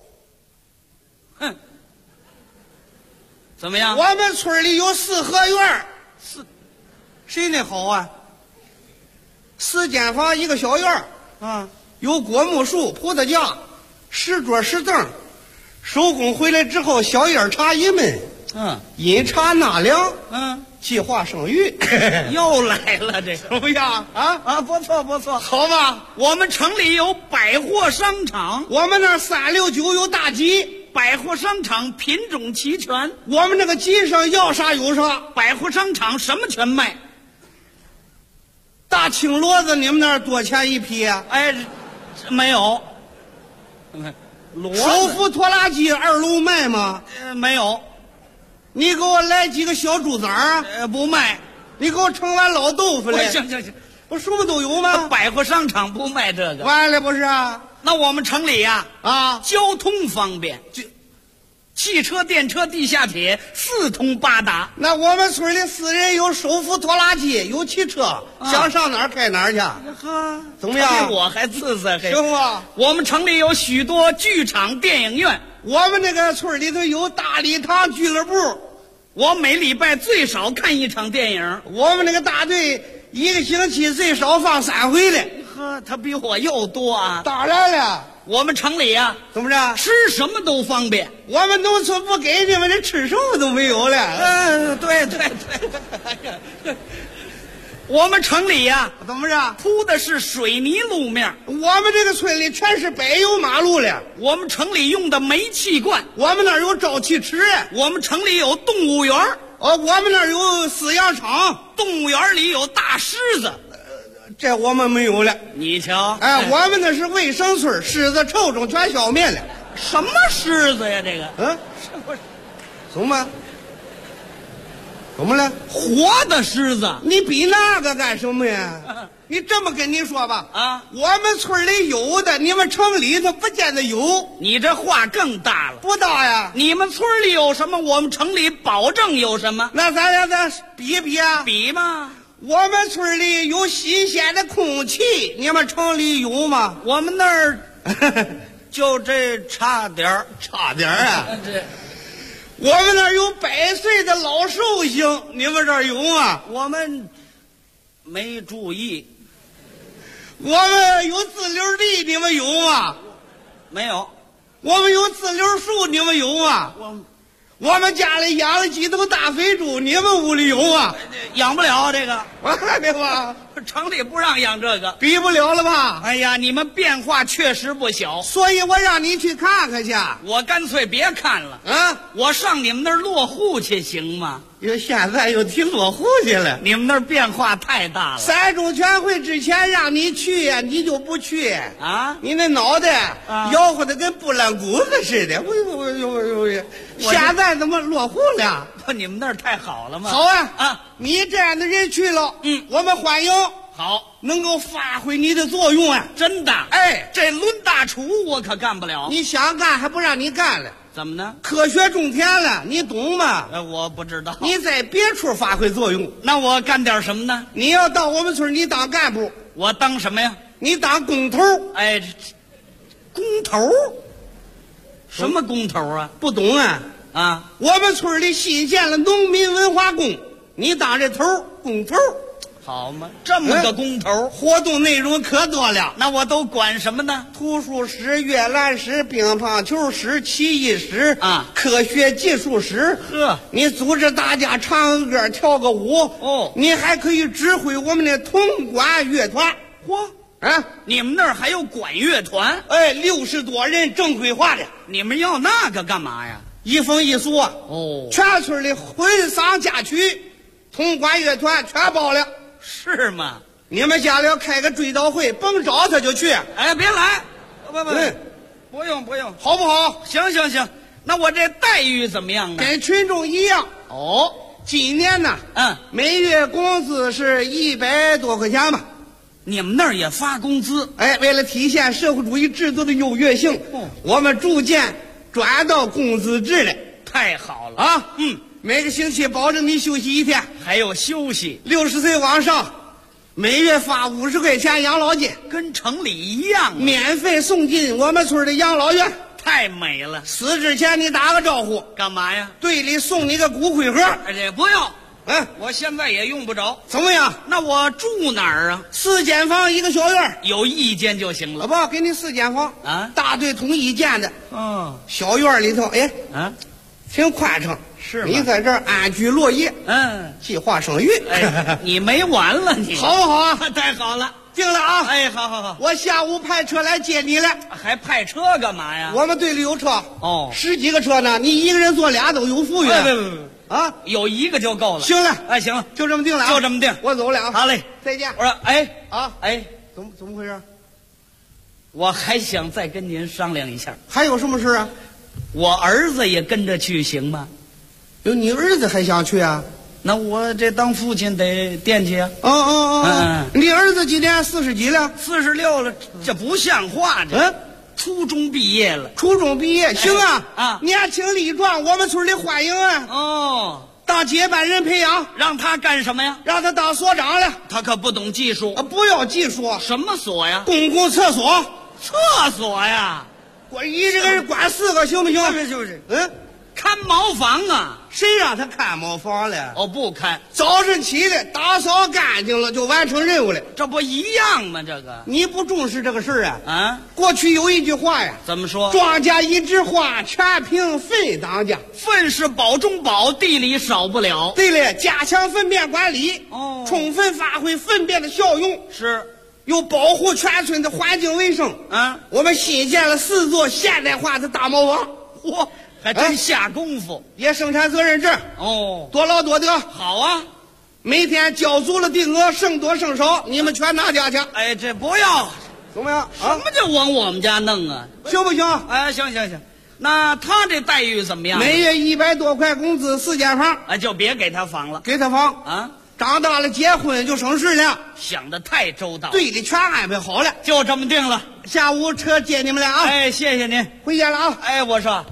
怎么样？ 我们村里有4合院，谁那好啊？4间房1个小院有果木树、葡萄架、10桌10凳，收工回来之后，小叶茶一闷，饮茶纳凉，计划生育。 又来了，这怎么样不错， 好吧？ 我们城里有百货商场， 我们那369有大集， 百货商场品种齐全， 我们这个集上要啥有啥。 百货商场什么全卖。 大青骡子你们那儿多钱一匹啊？ 没有。 手扶拖拉机2楼卖吗？ 没有。 你给我来几个小猪崽儿？ 不卖。 你给我盛碗老豆腐来。 行行行， 我什么都有吗？ 百货商场不卖这个。 完了不是啊？ 那我们城里呀，交通方便，汽车、电车、地下铁四通八达。 那我们村里私人有手扶拖拉机，有汽车，想上哪儿开哪儿去。 呵， 怎么样？ 比我还自在。 行吗？ 我们城里有许多剧场、电影院。 我们那个村里头有大礼堂俱乐部， 我每礼拜最少看一场电影。 我们那个大队一个星期最少放3回来。 呵，他比我又多啊！ 当然了， 我们城里呀， 怎么着？ 吃什么都方便。 我们农村不给你们，这吃什么都没有了。 对。我们城里呀， 怎么着？ 铺的是水泥路面。 我们这个村里全是柏油马路了。 我们城里用的煤气罐。 我们那儿有沼气池。 我们城里有动物园。 我们那儿有饲养场。 动物园里有大狮子。 这我们没有了。 你瞧， 我们那是卫生村，狮子臭虫全消灭了。 什么狮子呀？这个， 怎么了？ 活的狮子？ 你比那个干什么呀？你这么跟你说吧，我们村里有的，你们城里头不见得有。 你这话更大了。 不大呀？ 你们村里有什么，我们城里保证有什么。 那咱俩再比一比啊？ 比嘛。 我们村里有新鲜的空气，你们城里有吗？ 我们那儿就这差点儿啊！我们那儿有100岁的老寿星，你们这儿有吗？ 我们没注意。 我们有自留地，你们有吗？ 没有。 我们有自留树，你们有吗？我们家里养了几头大肥猪，你们屋里有吗？ 养不了这个， 完了对吧？ 城里不让养这个， 比不了了吧？ 哎呀，你们变化确实不小， 所以我让你去看看去。 我干脆别看了啊！ 我上你们那儿落户去行吗？ 现在又挺落户去了。 你们那儿变化太大了。 3中全会之前让你去呀，你就不去啊？ 你那脑袋摇晃的跟拨浪鼓子似的。现在怎么落户了？ 你们那儿太好了吗？ 好啊！你这样的人去了，我们欢迎。 好， 能够发挥你的作用啊！ 真的，这抡大锄我可干不了。 你想干还不让你干了？ 怎么呢？ 科学种田了，你懂吗？ 我不知道。 你在别处发挥作用， 那我干点什么呢？ 你要到我们村，你当干部。 我当什么呀？ 你当工头。 工头？什么工头啊？ 不懂啊？我们村里新建了农民文化宫，你当这头工头。 好嘛，这么个工头， 活动内容可多了。 那我都管什么呢？ 图书室、阅览室、乒乓球室、棋艺室科学技术室。你组织大家唱个歌、跳个舞。你还可以指挥我们的铜管乐团。 你们那儿还有管乐团 ？60多人正规化的。 你们要那个干嘛呀？ 一风一俗啊！全村的婚丧嫁娶，铜管乐团全包了。 是吗？ 你们家里要开个追悼会，甭找他就去。 别来，不用， 好不好？ 行，那我这待遇怎么样呢？ 跟群众一样。今年呢，每月工资是100多块钱吧。 你们那儿也发工资？ 为了体现社会主义制度的优越性，我们逐渐转到工资制了。 太好了每个星期保证你休息1天， 还有休息。 60岁往上，每月发50块钱养老金， 跟城里一样， 免费送进我们村的养老院。 太美了！ 死之前你打个招呼， 干嘛呀？ 队里送你个骨灰盒。 不用，我现在也用不着。 怎么样？ 那我住哪儿啊 ？4间房1个小院， 有1间就行了。 不，给你4间房啊， 大队统一建的。小院里头，挺宽敞。 是你在这儿安居乐业，计划生育。 你没完了你， 好不好啊？ 太好了， 定了啊！ 好， 我下午派车来接你来。 还派车干嘛呀？ 我们队里有车，10几个车呢，你一个人坐俩都有富裕。 别，有1个就够了。 行了， 行了， 就这么定了， 就这么定。 我走了啊！ 好嘞， 再见。 我说， 怎么回事？ 我还想再跟您商量一下。 还有什么事啊？ 我儿子也跟着去行吗？ 有你儿子还想去啊？ 那我这当父亲得惦记啊。 你儿子今年40几了 ？46了，这不像话，这。初中毕业了。 初中毕业，行啊，年轻力壮，我们村里欢迎啊。 哦， 当接班人培养， 让他干什么呀？ 让他当所长了。 他可不懂技术。 不要技术。 什么所呀？ 公共厕所。 厕所呀？ 你这个人管4个行不行？ 是不是？看茅房啊？ 谁让他看茅房了？ 不看。 早晨起来打扫干净了就完成任务了， 这不一样吗？这个你不重视这个事儿啊？过去有一句话呀， 怎么说？ 庄稼一枝花，全凭粪当家。 粪是宝中宝，地里少不了。 对了，加强粪便管理，充分发挥粪便的效用， 是又保护全村的环境卫生。我们新建了4座现代化的大茅房。 嚯！还真下功夫， 也生产责任制。多劳多得。 好啊， 每天交足了定额，剩多剩少你们全拿家去。 这不要， 怎么样？ 什么就往我们家弄啊？ 行不行？ 行。那他这待遇怎么样？ 每月100多块工资，4间房。 就别给他房了， 给他房啊！长大了结婚就省事了， 想得太周到。 队里全安排好了， 就这么定了。 下午车接你们俩啊！ 谢谢您， 回家了啊！ 我说。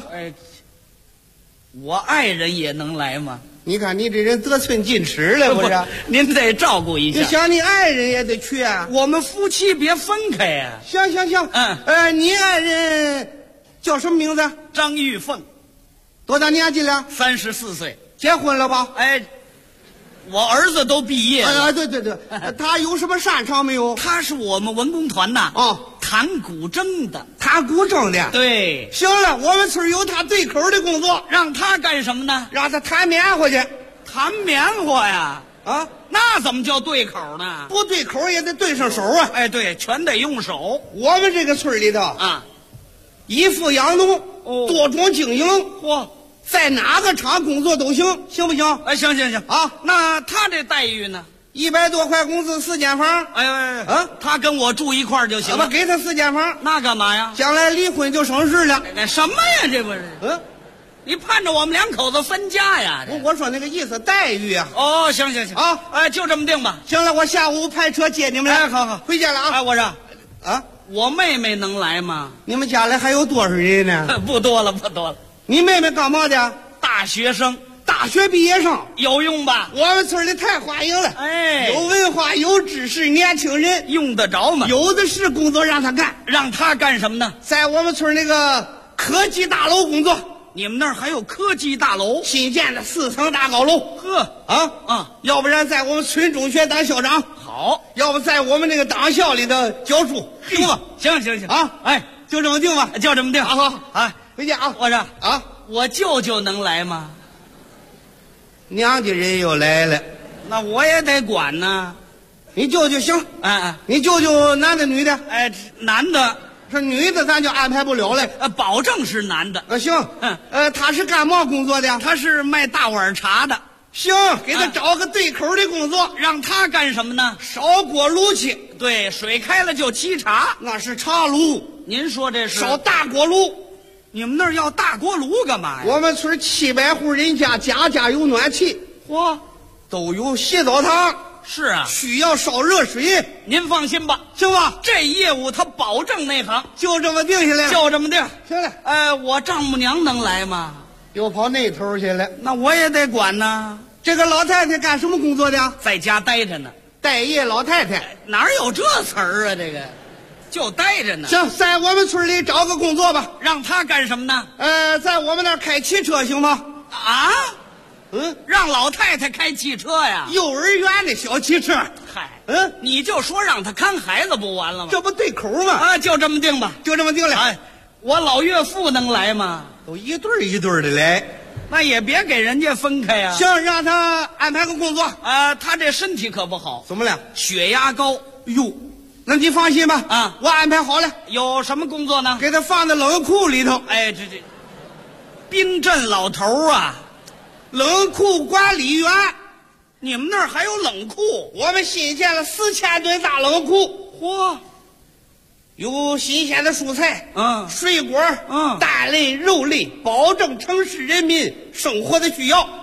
我爱人也能来吗？ 你看你这人得寸进尺了，不是？ 您得照顾一下。 你想你爱人也得去啊。 我们夫妻别分开呀。 行。你爱人叫什么名字？ 张玉凤。 多大年纪了 ？34岁。 结婚了吧？ 我儿子都毕业了。 对，他有什么擅长没有？ 他是我们文工团呐。弹古筝的。 弹古筝的。 对。 行了，我们村有他对口的工作， 让他干什么呢？ 让他弹棉花去。 弹棉花呀？那怎么叫对口呢？ 不对口也得对上手啊。 对，全得用手。 我们这个村里头以富养农，多种经营。在哪个厂工作都行，行不行？ 行啊。那他这待遇呢 ？100多块工资，4间房。 他跟我住一块儿就行了。 给他4间房， 那干嘛呀？ 将来离婚就省事了。 什么呀？这不是？你盼着我们2口子分家呀？ 我说那个意思，待遇啊。 行啊，就这么定吧。 行了，我下午派车接你们俩。 好， 回家了啊。 我说，我妹妹能来吗？ 你们家里还有多少人呢？ 不多了。 你妹妹干嘛的？ 大学生， 大学毕业生， 有用吧？ 我们村里太欢迎了。有文化有知识年轻人用得着吗？ 有的是工作让他干。 让他干什么呢？ 在我们村那个科技大楼工作。 你们那儿还有科技大楼？ 新建的4层大高楼。要不然在我们村中学当校长。 好， 要不在我们那个党校里头教书。行吗？ 行就这么定吧。 就这么定。 好，回家啊。 我说我舅舅能来吗？ 娘家人又来了， 那我也得管呢。 你舅舅行，你舅舅男的女的？ 男的。 是女的咱就安排不了了。 保证是男的。 行。他是干嘛工作的？ 他是卖大碗茶的。 行，给他找个对口的工作。 让他干什么呢？ 烧锅炉去。 对，水开了就沏茶。 那是茶炉。 您说这是？ 烧大锅炉。 你们那儿要大锅炉干嘛呀？ 我们村700户人家，家家有暖气。都有洗澡堂。 是啊， 需要烧热水。 您放心吧， 行吧？ 这业务他保证内行。 就这么定下来了。 就这么定。 行了。 我丈母娘能来吗？ 又跑那头去了。 那我也得管呢。 这个老太太干什么工作的？ 在家待着呢。 待业老太太。 哪有这词儿啊？这个就待着呢。 行，在我们村里找个工作吧。 让他干什么呢？ 在我们那儿开汽车行吗？ 让老太太开汽车呀？ 幼儿园的小汽车。 你就说让他看孩子不完了吗？ 这不对口吗？ 就这么定吧。 就这么定了。 我老岳父能来吗？ 都一对一对的来。 那也别给人家分开呀。 行，让他安排个工作。 他这身体可不好。 怎么了？ 血压高。 哟，那你放心吧。我安排好了。 有什么工作呢？ 给他放在冷库里头。 这冰镇老头啊。 冷库管理员。 你们那儿还有冷库？ 我们新建了4000吨大冷库。有新鲜的蔬菜，水果，蛋类、肉类，保证城市人民生活的需要。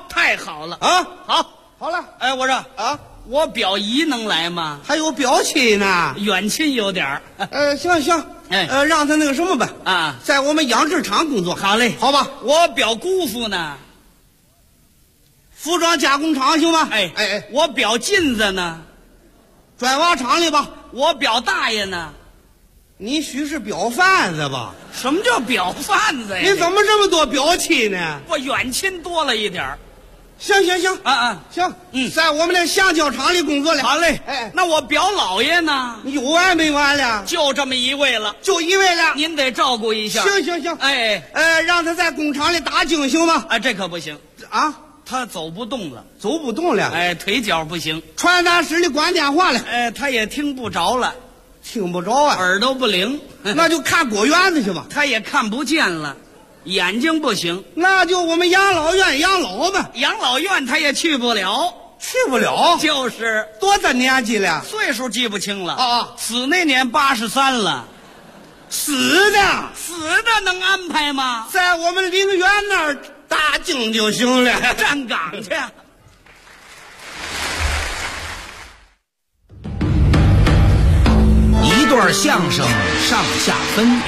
太好了啊！ 好了。哎，我说啊，我表姨能来吗？ 还有表亲呢， 远亲有点儿。 行，让他那个什么吧啊，在我们养殖厂工作。 好嘞， 好吧。 我表姑父呢？ 服装加工厂行吗？ 哎，我表妗子呢？ 砖瓦厂里吧。 我表大爷呢？ 你许是表贩子吧？ 什么叫表贩子呀？ 你怎么这么多表亲呢？ 我远亲多了一点儿。 行行，在我们的橡胶厂里工作了。 好嘞，那我表老爷呢？ 有完没完了？ 就这么一位了， 就一位了。 您得照顾一下。 行，让他在工厂里打精行吗？ 这可不行啊， 他走不动了，腿脚不行。 传达室里关电话了， 他也听不着了，耳朵不灵， 那就看果园子去吧。 他也看不见了。眼睛不行， 那就我们养老院养老吧。 养老院他也去不了，就是多大年纪了？ 岁数记不清了啊。 死那年83了， 死的能安排吗？ 在我们陵园那儿打经就行了， 站岗去。 一段相声上下分。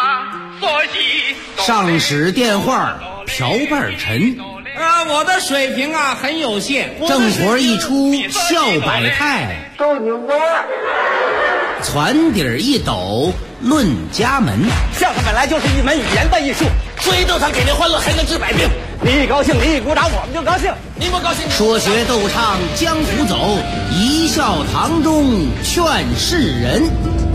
上使电话瓢瓣沉， 我的水平很有限。 正活一出笑百态， 够你窝。 攒底一抖论家门。 相声本来就是一门语言的艺术，说一逗唱给您欢乐，还能治百病。你一高兴，你一鼓掌，我们就高兴；你不高兴， 说学逗唱江湖走，一笑堂中劝世人。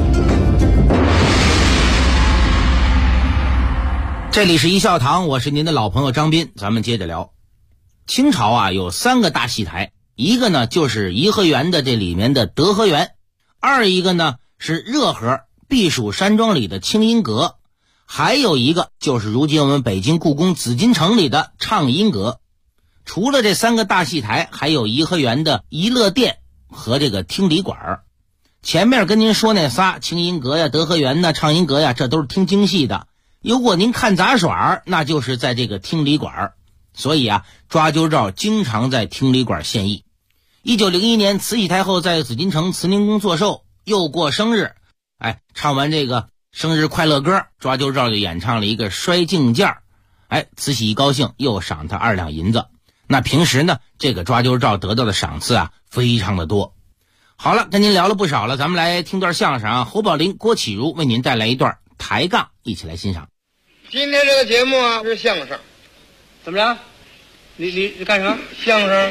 这里是一笑堂，我是您的老朋友张斌，咱们接着聊。清朝有3个大戏台，一个呢就是颐和园的这里面的德和园，二一个呢是热河避暑山庄里的清音阁，还有一个就是如今我们北京故宫紫禁城里的畅音阁。除了这3个大戏台，还有颐和园的怡乐殿和这个听礼馆。前面跟您说那仨，清音阁呀、德和园呐、畅音阁呀，这都是听京戏的。如果您看杂耍，那就是在这个听礼馆。所以抓阄照经常在听礼馆献艺。1901年，慈禧太后在紫禁城慈宁宫做寿，又过生日，唱完这个生日快乐歌，抓阄照就演唱了一个摔镜件。慈禧一高兴，又赏他2两银子。那平时呢，这个抓阄照得到的赏赐非常的多。好了，跟您聊了不少了，咱们来听段相声侯宝林、郭启儒为您带来一段抬杠，一起来欣赏。 今天这个节目是相声， 怎么着？你干什么？ 相声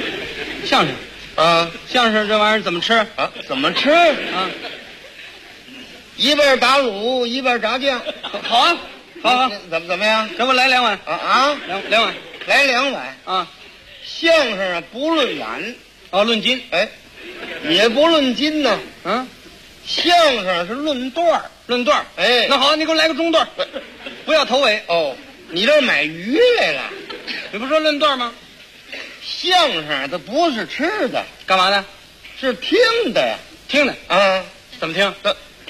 相声这玩意儿怎么吃怎么吃一边打卤一边炸酱。 好， 怎么样？ 给我来2碗两碗， 来2碗相声不论碗论斤， 也不论斤呢。相声是论段那好，你给我来个中段，不要头尾。 你这买鱼来了？ 你不说论段吗？ 相声它不是吃的， 干嘛的？ 是听的呀。 听的怎么听？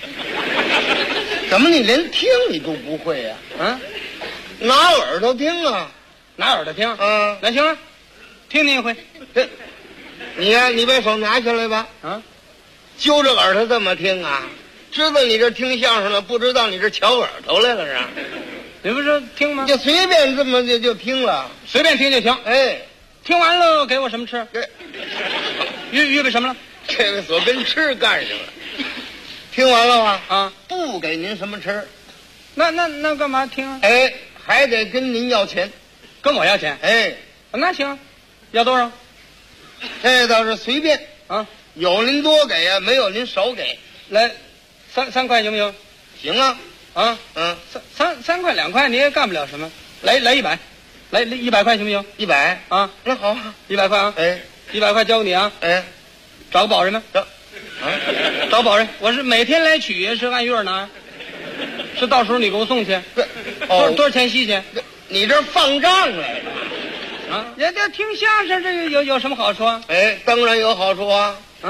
怎么你连听你都不会呀？拿耳朵听拿耳朵听那行了，听你一回。 你把手拿下来吧。揪着耳朵这么听知道你这听相声了，不知道你这瞧耳朵来了是？ 你不是听吗？ 就随便这么就听了， 随便听就行。听完了给我什么吃？预备什么了？ 这个所跟吃干上了。听完了吗？不给您什么吃。 那干嘛听还得跟您要钱。 跟我要钱？那行，要多少？ 这倒是随便有您多给没有您少给。 来3块行不行？ 行啊。 3块2块你也干不了什么，来100，来100块行不行 ？100 那好，100块100块交给你找个保人呢？找保人，我是每天来取也是按月拿，是到时候你给我送去。多少钱西去？ 你这放账来了人家听相声这个有什么好处当然有好处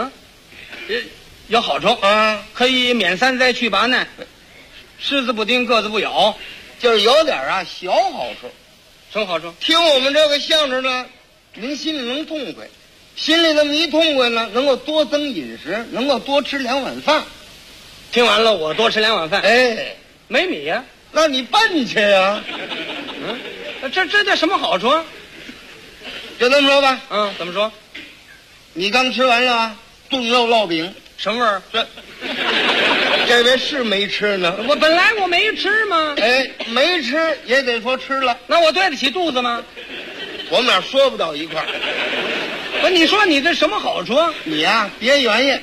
有好处可以免3灾去8难。虱子不叮，个子不咬， 就是有点小好处。 什么好处？ 听我们这个相声呢， 您心里能痛快，心里那么一痛快呢，能够多增饮食，能够多吃2碗饭。 听完了，我多吃2碗饭。 哎， 没米呀？ 那你奔去呀。 这叫什么好处？ 就这么说吧。 怎么说？ 你刚吃完了炖肉烙饼， 什么味儿？ 这位是没吃呢。 我本来我没吃吗？ 哎，没吃也得说吃了。 那我对得起肚子吗？ 我们俩说不到一块儿。 不，你说你这什么好处？ 你呀，别原因。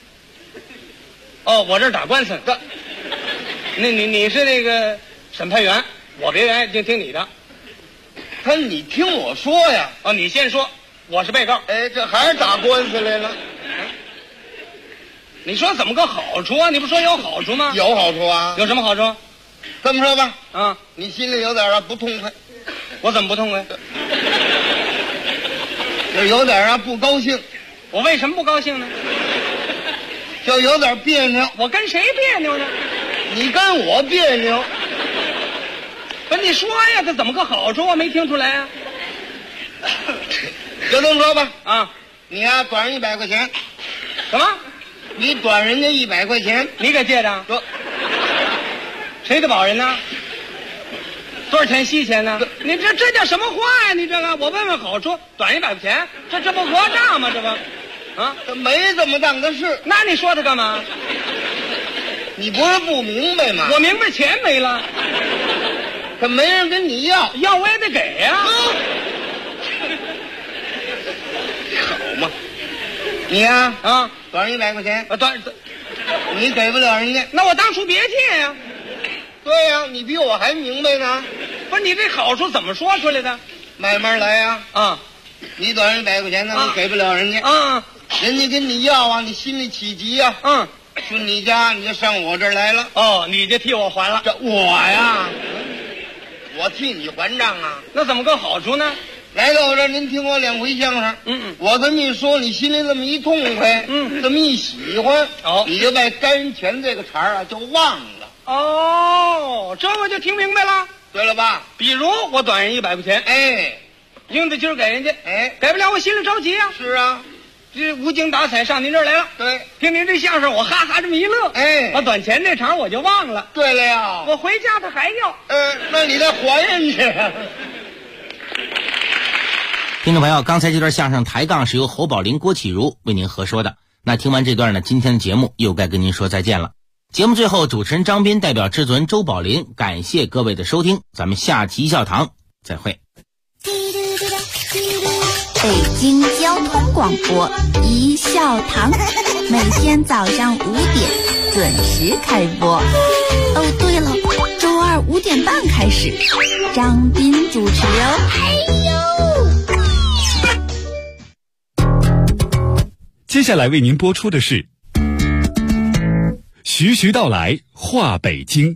哦，我这打官司。你是那个审判员，我别原因，就听你的。 你听我说呀。 哦，你先说，我是被告。 哎，这还是打官司来了。 你说怎么个好处啊？你不说有好处吗？ 有好处啊。 有什么好处？ 这么说吧，你心里有点不痛快。 我怎么不痛快？ 就有点不高兴。 我为什么不高兴呢？ 就有点别扭。 我跟谁别扭呢？ 你跟我别扭。 不，你说呀，这怎么个好处？我没听出来啊。 就这么说吧，你呀短100块钱。 什么？ 你短人家100块钱， 你给借着？谁的保人呢？多少钱息钱呢？你这叫什么话呀？你这个，我问问好处，短100块钱，这不讹诈吗？这不， 这没这么当的事。 那你说他干嘛？ 你不是不明白吗？ 我明白，钱没了， 可没人跟你要我也得给呀。 好嘛，你呀短100块钱，你给不了人家， 那我当初别借呀。 对呀，你比我还明白呢。 不是你这好处怎么说出来的？ 慢慢来呀。你短100块钱呢，你给不了人家。人家跟你要啊，你心里起急呀。去你家你就上我这儿来了。 你就替我还了。 我呀，我替你还账啊。 那怎么个好处呢？ 来到我这儿，您听我2回相声。我这么一说，你心里这么一痛快，这么一喜欢，你就把该人钱这个茬儿就忘了。 这我就听明白了。 对了吧？ 比如我短人100块钱，应得今儿给人家，给不了我心里着急啊。 是啊， 这无精打采上您这儿来了。 对， 听您这相声，我哈哈这么一乐，把短钱这茬我就忘了。 对了呀， 我回家他还要。 那你再还人去。 听众朋友，刚才这段相声抬杠是由侯宝林、郭启儒为您合说的。那听完这段呢，今天的节目又该跟您说再见了。节目最后，主持人张斌代表制作人周宝林感谢各位的收听，咱们下期一笑堂再会。 北京交通广播一笑堂，每天早上5点准时开播。对了，周2 5点半开始，张斌主持哦。 接下来为您播出的是徐徐道来话北京。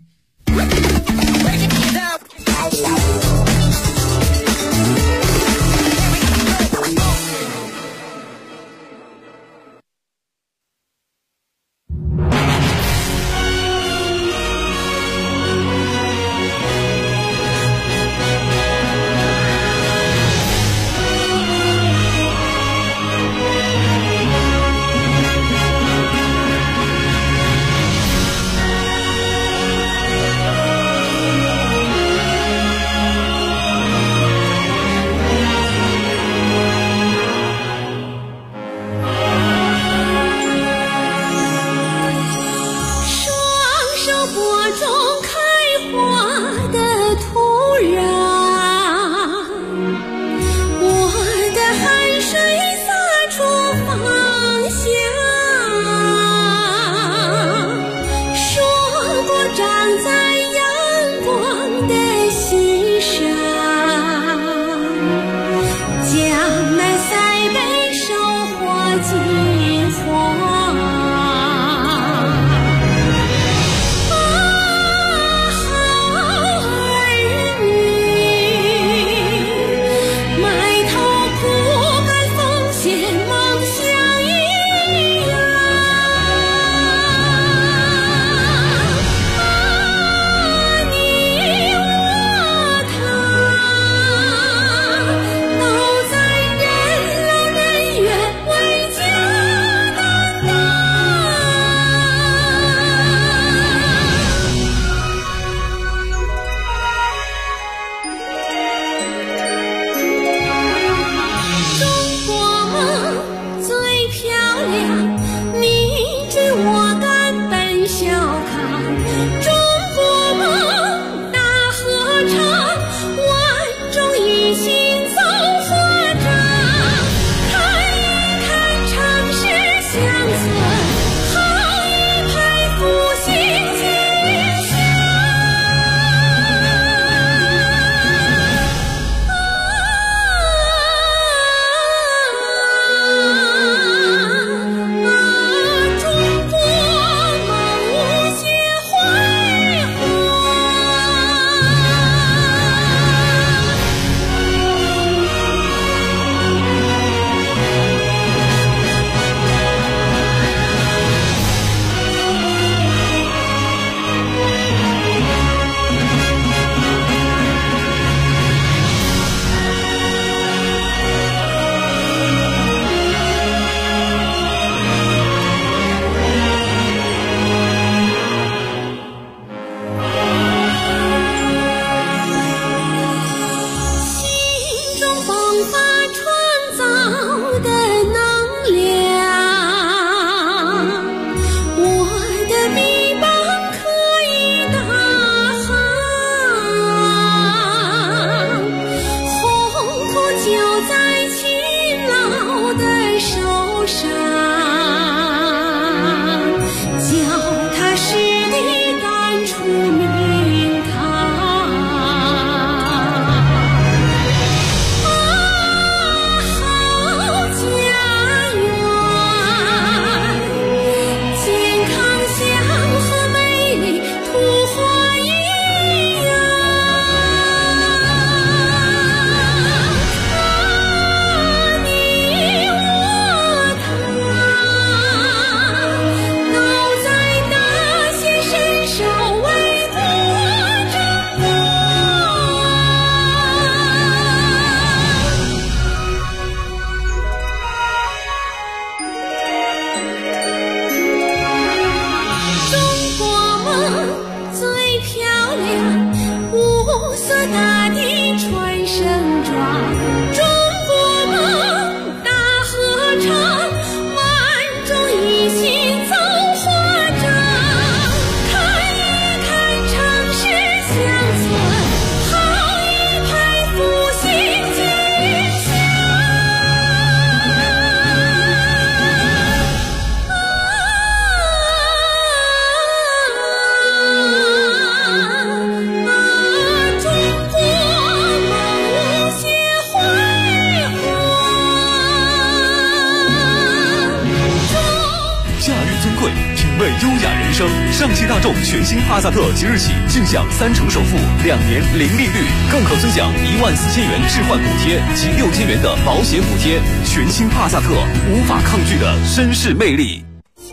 虑尊贵，品味优雅人生。上汽大众全新帕萨特即日起尽享3成首付，2年零利率，更可尊享14000元置换补贴及6000元的保险补贴。全新帕萨特，无法抗拒的绅士魅力。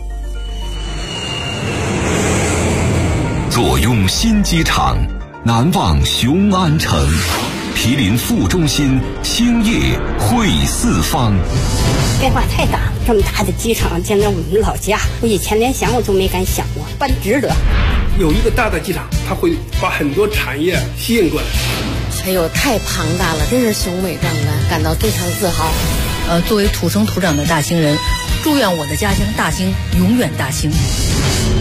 坐拥新机场，难忘雄安城。毗邻副中心，兴业汇四方。 变化太大了，这么大的机场建在我们老家，我以前连想我都没敢想过，办值得。 有一个大的机场，它会把很多产业吸引过来。 哎呦，太庞大了，真是雄伟壮观，感到非常自豪。 作为土生土长的大兴人，祝愿我的家乡大兴永远大兴。